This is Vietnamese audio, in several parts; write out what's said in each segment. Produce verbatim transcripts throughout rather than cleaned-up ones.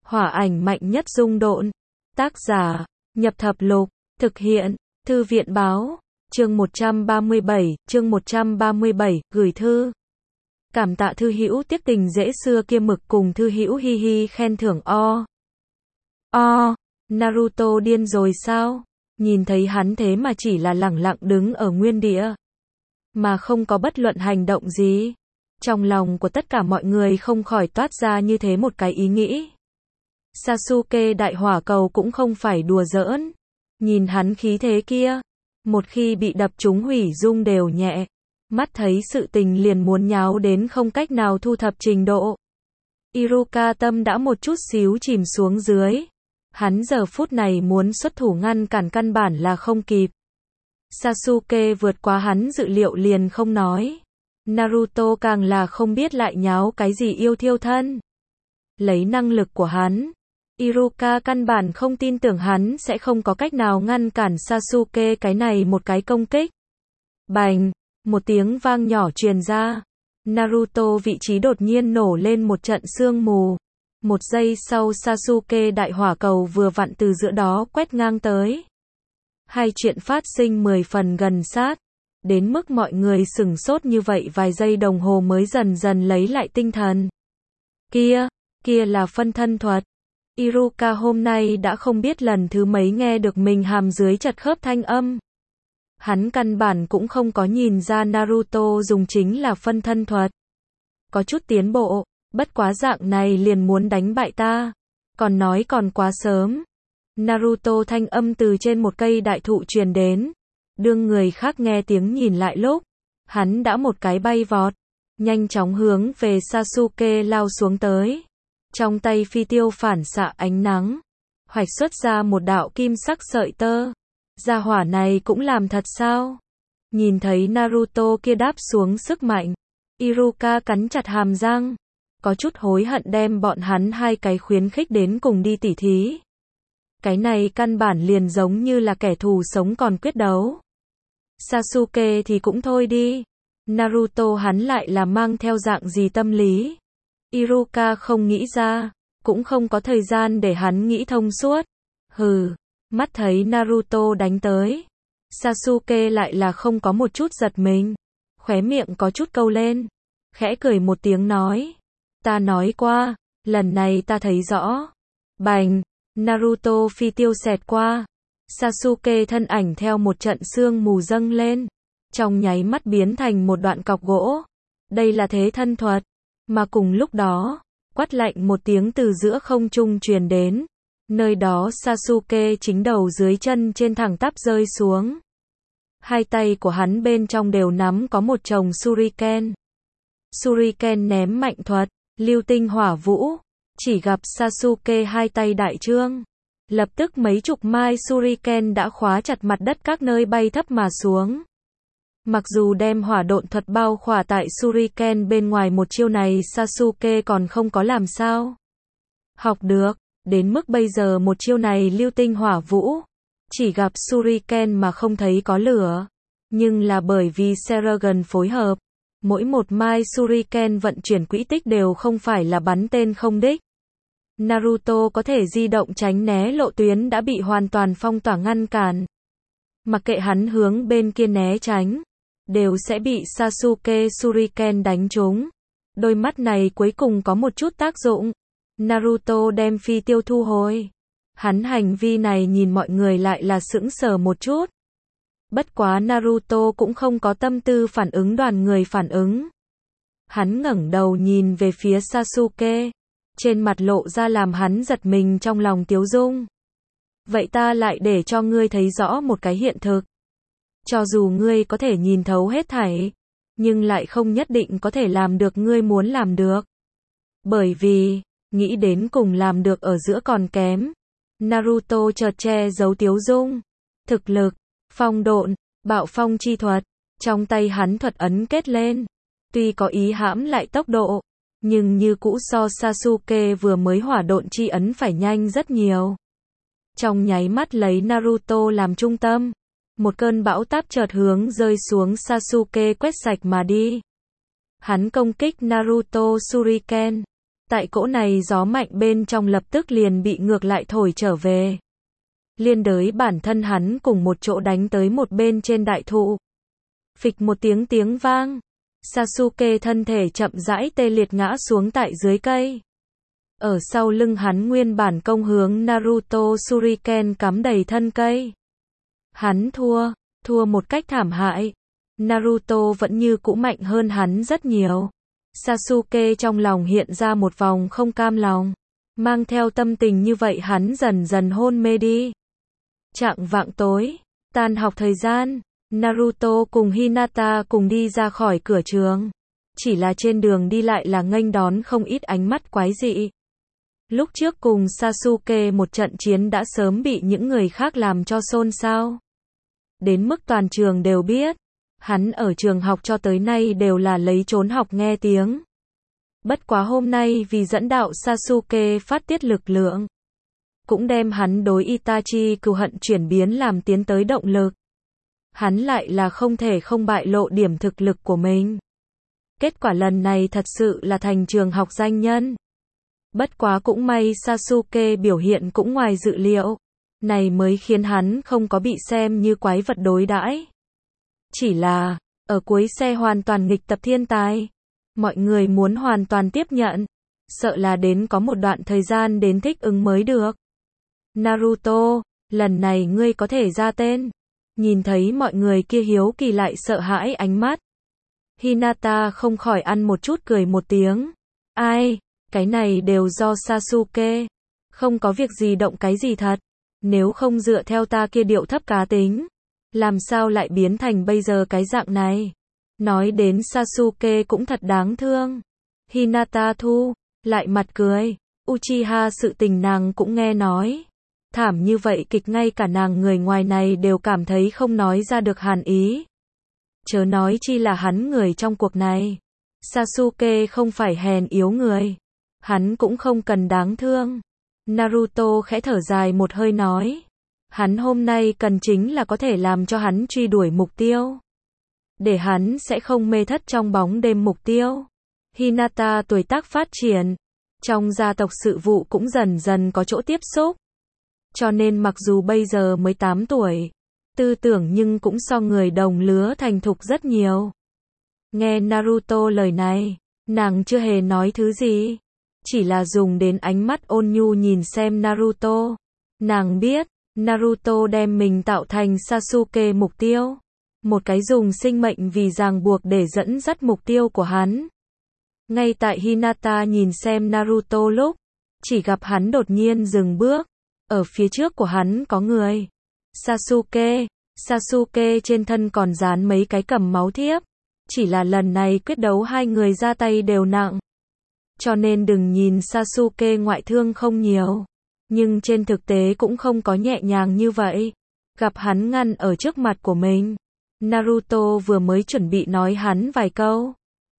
Hỏa ảnh mạnh nhất dung độn. Tác giả, Nhập Thập Lục, thực hiện, Thư viện báo, chương một trăm ba mươi bảy, chương một trăm ba mươi bảy, gửi thư. Cảm tạ thư hữu tiếc tình dễ xưa kia mực cùng thư hữu hi hi khen thưởng o. O, Naruto điên rồi sao? Nhìn thấy hắn thế mà chỉ là lẳng lặng đứng ở nguyên địa, mà không có bất luận hành động gì. Trong lòng của tất cả mọi người không khỏi toát ra như thế một cái ý nghĩ. Sasuke đại hỏa cầu cũng không phải đùa giỡn. Nhìn hắn khí thế kia, một khi bị đập trúng hủy dung đều nhẹ. Mắt thấy sự tình liền muốn nháo đến không cách nào thu thập trình độ. Iruka tâm đã một chút xíu chìm xuống dưới. Hắn giờ phút này muốn xuất thủ ngăn cản căn bản là không kịp. Sasuke vượt qua hắn dự liệu liền không nói. Naruto càng là không biết lại nháo cái gì yêu thiêu thân. Lấy năng lực của hắn, Iruka căn bản không tin tưởng hắn sẽ không có cách nào ngăn cản Sasuke cái này một cái công kích. Bành, một tiếng vang nhỏ truyền ra. Naruto vị trí đột nhiên nổ lên một trận sương mù. Một giây sau Sasuke đại hỏa cầu vừa vặn từ giữa đó quét ngang tới. Hai chuyện phát sinh mười phần gần sát. Đến mức mọi người sửng sốt như vậy vài giây đồng hồ mới dần dần lấy lại tinh thần. Kia, kia là phân thân thuật. Iruka hôm nay đã không biết lần thứ mấy nghe được mình hàm dưới chật khớp thanh âm. Hắn căn bản cũng không có nhìn ra Naruto dùng chính là phân thân thuật. Có chút tiến bộ, bất quá dạng này liền muốn đánh bại ta. Còn nói còn quá sớm. Naruto thanh âm từ trên một cây đại thụ truyền đến. Đương người khác nghe tiếng nhìn lại lúc, hắn đã một cái bay vọt, nhanh chóng hướng về Sasuke lao xuống tới. Trong tay phi tiêu phản xạ ánh nắng, hoạch xuất ra một đạo kim sắc sợi tơ. Gia hỏa này cũng làm thật sao? Nhìn thấy Naruto kia đáp xuống sức mạnh, Iruka cắn chặt hàm răng, có chút hối hận đem bọn hắn hai cái khuyến khích đến cùng đi tỉ thí. Cái này căn bản liền giống như là kẻ thù sống còn quyết đấu. Sasuke thì cũng thôi đi. Naruto hắn lại là mang theo dạng gì tâm lý? Iruka không nghĩ ra, cũng không có thời gian để hắn nghĩ thông suốt. Hừ, mắt thấy Naruto đánh tới. Sasuke lại là không có một chút giật mình. Khóe miệng có chút câu lên. Khẽ cười một tiếng nói. Ta nói qua, lần này ta thấy rõ. Bành, Naruto phi tiêu xẹt qua. Sasuke thân ảnh theo một trận sương mù dâng lên. Trong nháy mắt biến thành một đoạn cọc gỗ. Đây là thế thân thuật. Mà cùng lúc đó, quát lạnh một tiếng từ giữa không trung truyền đến. Nơi đó Sasuke chính đầu dưới chân trên thẳng tắp rơi xuống. Hai tay của hắn bên trong đều nắm có một chồng Shuriken. Shuriken ném mạnh thuật, lưu tinh hỏa vũ. Chỉ gặp Sasuke hai tay đại trương. Lập tức mấy chục mai Shuriken đã khóa chặt mặt đất các nơi bay thấp mà xuống. Mặc dù đem hỏa độn thuật bao khỏa tại Shuriken bên ngoài một chiêu này Sasuke còn không có làm sao học được, đến mức bây giờ một chiêu này lưu tinh hỏa vũ. Chỉ gặp Shuriken mà không thấy có lửa. Nhưng là bởi vì Sharingan phối hợp. Mỗi một mai Shuriken vận chuyển quỹ tích đều không phải là bắn tên không đích. Naruto có thể di động tránh né lộ tuyến đã bị hoàn toàn phong tỏa ngăn cản. Mặc kệ hắn hướng bên kia né tránh, đều sẽ bị Sasuke Shuriken đánh trúng. Đôi mắt này cuối cùng có một chút tác dụng. Naruto đem phi tiêu thu hồi. Hắn hành vi này nhìn mọi người lại là sững sờ một chút. Bất quá Naruto cũng không có tâm tư phản ứng đoàn người phản ứng. Hắn ngẩng đầu nhìn về phía Sasuke. Trên mặt lộ ra làm hắn giật mình trong lòng tiếu dung. Vậy ta lại để cho ngươi thấy rõ một cái hiện thực. Cho dù ngươi có thể nhìn thấu hết thảy, nhưng lại không nhất định có thể làm được ngươi muốn làm được. Bởi vì, nghĩ đến cùng làm được ở giữa còn kém. Naruto chợt che giấu tiếu dung. Thực lực, phong độn, bạo phong chi thuật. Trong tay hắn thuật ấn kết lên. Tuy có ý hãm lại tốc độ, nhưng như cũ so Sasuke vừa mới hỏa độn chi ấn phải nhanh rất nhiều. Trong nháy mắt lấy Naruto làm trung tâm, một cơn bão táp chợt hướng rơi xuống Sasuke quét sạch mà đi. Hắn công kích Naruto Shuriken, Tại cỗ này gió mạnh bên trong lập tức liền bị ngược lại thổi trở về. Liên đới bản thân hắn cùng một chỗ đánh tới một bên trên đại thụ. Phịch một tiếng tiếng vang. Sasuke thân thể chậm rãi tê liệt ngã xuống tại dưới cây. Ở sau lưng hắn nguyên bản công hướng Naruto Shuriken cắm đầy thân cây. Hắn thua, thua một cách thảm hại. Naruto vẫn như cũ mạnh hơn hắn rất nhiều. Sasuke trong lòng hiện ra một vòng không cam lòng. Mang theo tâm tình như vậy hắn dần dần hôn mê đi. Chạng vạng tối, tan học thời gian, Naruto cùng Hinata cùng đi ra khỏi cửa trường. Chỉ là trên đường đi lại là nghênh đón không ít ánh mắt quái dị. Lúc trước cùng Sasuke một trận chiến đã sớm bị những người khác làm cho xôn xao. Đến mức toàn trường đều biết, hắn ở trường học cho tới nay đều là lấy trốn học nghe tiếng. Bất quá hôm nay vì dẫn đạo Sasuke phát tiết lực lượng, cũng đem hắn đối Itachi cừu hận chuyển biến làm tiến tới động lực. Hắn lại là không thể không bại lộ điểm thực lực của mình. Kết quả lần này thật sự là thành trường học danh nhân. Bất quá cũng may Sasuke biểu hiện cũng ngoài dự liệu. Này mới khiến hắn không có bị xem như quái vật đối đãi. Chỉ là, ở cuối xe hoàn toàn nghịch tập thiên tài. Mọi người muốn hoàn toàn tiếp nhận. Sợ là đến có một đoạn thời gian đến thích ứng mới được. Naruto, lần này ngươi có thể ra tên. Nhìn thấy mọi người kia hiếu kỳ lại sợ hãi ánh mắt. Hinata không khỏi ăn một chút cười một tiếng. Ai, cái này đều do Sasuke. Không có việc gì động cái gì thật. Nếu không dựa theo ta kia điệu thấp cá tính. Làm sao lại biến thành bây giờ cái dạng này. Nói đến Sasuke cũng thật đáng thương. Hinata thu, lại mặt cười. Uchiha sự tình nàng cũng nghe nói. Thảm như vậy kịch ngay cả nàng người ngoài này đều cảm thấy không nói ra được hàn ý. Chớ nói chi là hắn người trong cuộc này. Sasuke không phải hèn yếu người. Hắn cũng không cần đáng thương. Naruto khẽ thở dài một hơi nói. Hắn hôm nay cần chính là có thể làm cho hắn truy đuổi mục tiêu. Để hắn sẽ không mê thất trong bóng đêm mục tiêu. Hinata tuổi tác phát triển. Trong gia tộc sự vụ cũng dần dần có chỗ tiếp xúc. Cho nên mặc dù bây giờ mới tám tuổi, tư tưởng nhưng cũng so người đồng lứa thành thục rất nhiều. Nghe Naruto lời này, nàng chưa hề nói thứ gì. Chỉ là dùng đến ánh mắt ôn nhu nhìn xem Naruto. Nàng biết, Naruto đem mình tạo thành Sasuke mục tiêu. Một cái dùng sinh mệnh vì ràng buộc để dẫn dắt mục tiêu của hắn. Ngay tại Hinata nhìn xem Naruto lúc, chỉ gặp hắn đột nhiên dừng bước. Ở phía trước của hắn có người. Sasuke, Sasuke trên thân còn dán mấy cái cầm máu thiếp. Chỉ là lần này quyết đấu hai người ra tay đều nặng. Cho nên đừng nhìn Sasuke ngoại thương không nhiều. Nhưng trên thực tế cũng không có nhẹ nhàng như vậy. Gặp hắn ngăn ở trước mặt của mình. Naruto vừa mới chuẩn bị nói hắn vài câu.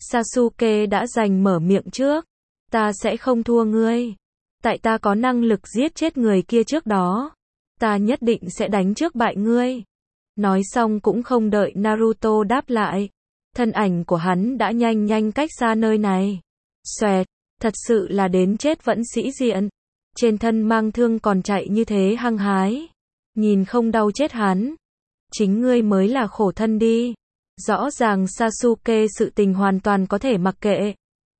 Sasuke đã giành mở miệng trước. Ta sẽ không thua ngươi. Tại ta có năng lực giết chết người kia trước đó. Ta nhất định sẽ đánh trước bại ngươi. Nói xong cũng không đợi Naruto đáp lại. Thân ảnh của hắn đã nhanh nhanh cách xa nơi này. Xoẹt, thật sự là đến chết vẫn sĩ diện. Trên thân mang thương còn chạy như thế hăng hái. Nhìn không đau chết hắn. Chính ngươi mới là khổ thân đi. Rõ ràng Sasuke sự tình hoàn toàn có thể mặc kệ.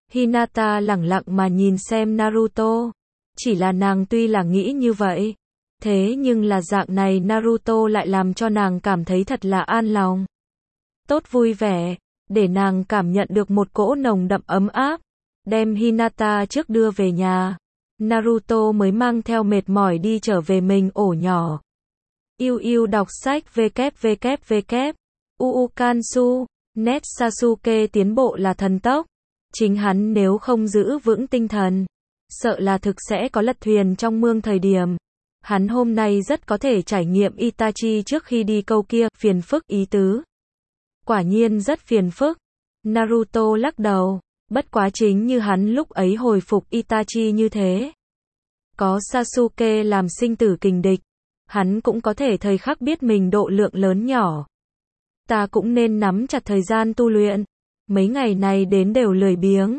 Hinata lẳng lặng mà nhìn xem Naruto. Chỉ là nàng tuy là nghĩ như vậy. Thế nhưng là dạng này Naruto lại làm cho nàng cảm thấy thật là an lòng. Tốt vui vẻ. Để nàng cảm nhận được một cỗ nồng đậm ấm áp. Đem Hinata trước đưa về nhà. Naruto mới mang theo mệt mỏi đi trở về mình ổ nhỏ. Yêu yêu đọc sách www. Uukansu. Net Sasuke tiến bộ là thần tốc. Chính hắn nếu không giữ vững tinh thần. Sợ là thực sẽ có lật thuyền trong mương thời điểm. Hắn hôm nay rất có thể trải nghiệm Itachi trước khi đi câu kia, phiền phức ý tứ. Quả nhiên rất phiền phức. Naruto lắc đầu. Bất quá chính như hắn lúc ấy hồi phục Itachi như thế. Có Sasuke làm sinh tử kình địch. Hắn cũng có thể thời khắc biết mình độ lượng lớn nhỏ. Ta cũng nên nắm chặt thời gian tu luyện. Mấy ngày này đến đều lười biếng.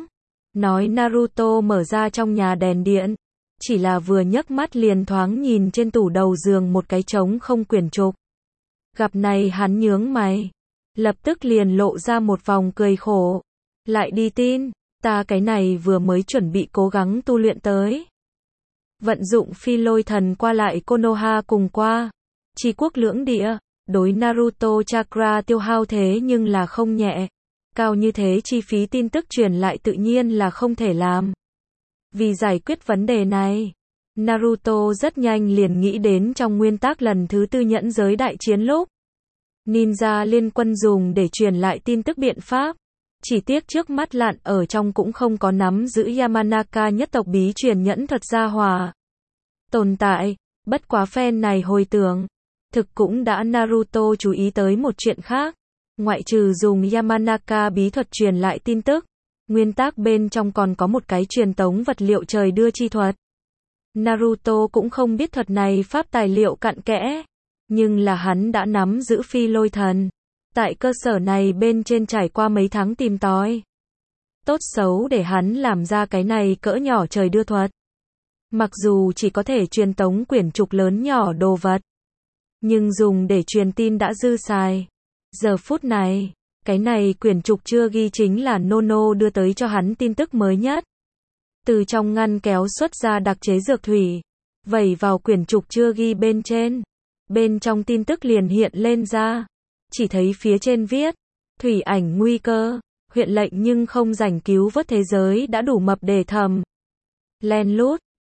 nói Naruto mở ra trong nhà đèn điện. Chỉ là vừa nhấc mắt liền thoáng nhìn trên tủ đầu giường một cái trống không quyển trục. Gặp này hắn nhướng mày. Lập tức liền lộ ra một vòng cười khổ. Lại đi tin, ta cái này vừa mới chuẩn bị cố gắng tu luyện tới. Vận dụng phi lôi thần qua lại Konoha cùng qua. Chi quốc lưỡng địa, đối Naruto chakra tiêu hao thế nhưng là không nhẹ. Cao như thế chi phí tin tức truyền lại tự nhiên là không thể làm. Vì giải quyết vấn đề này, Naruto rất nhanh liền nghĩ đến trong nguyên tắc lần thứ tư nhẫn giới đại chiến lúc. Ninja liên quân dùng để truyền lại tin tức biện pháp. Chỉ tiếc trước mắt lạn ở trong cũng không có nắm giữ Yamanaka nhất tộc bí truyền nhẫn thuật gia hòa. Tồn tại, bất quá fan này hồi tưởng. Thực cũng đã Naruto chú ý tới một chuyện khác. Ngoại trừ dùng Yamanaka bí thuật truyền lại tin tức. Nguyên tắc bên trong còn có một cái truyền tống vật liệu trời đưa chi thuật. Naruto cũng không biết thuật này pháp tài liệu cặn kẽ. Nhưng là hắn đã nắm giữ phi lôi thần. Tại cơ sở này bên trên trải qua mấy tháng tìm tòi. Tốt xấu để hắn làm ra cái này cỡ nhỏ trời đưa thuật. Mặc dù chỉ có thể truyền tống quyển trục lớn nhỏ đồ vật. Nhưng dùng để truyền tin đã dư xài. Giờ phút này, cái này quyển trục chưa ghi chính là Nono đưa tới cho hắn tin tức mới nhất. Từ trong ngăn kéo xuất ra đặc chế dược thủy. Vẩy vào quyển trục chưa ghi bên trên. Bên trong tin tức liền hiện lên ra. Chỉ thấy phía trên viết. Thủy ảnh nguy cơ. Huyện lệnh nhưng không rảnh cứu vớt thế giới đã đủ mập để thầm. Len lút.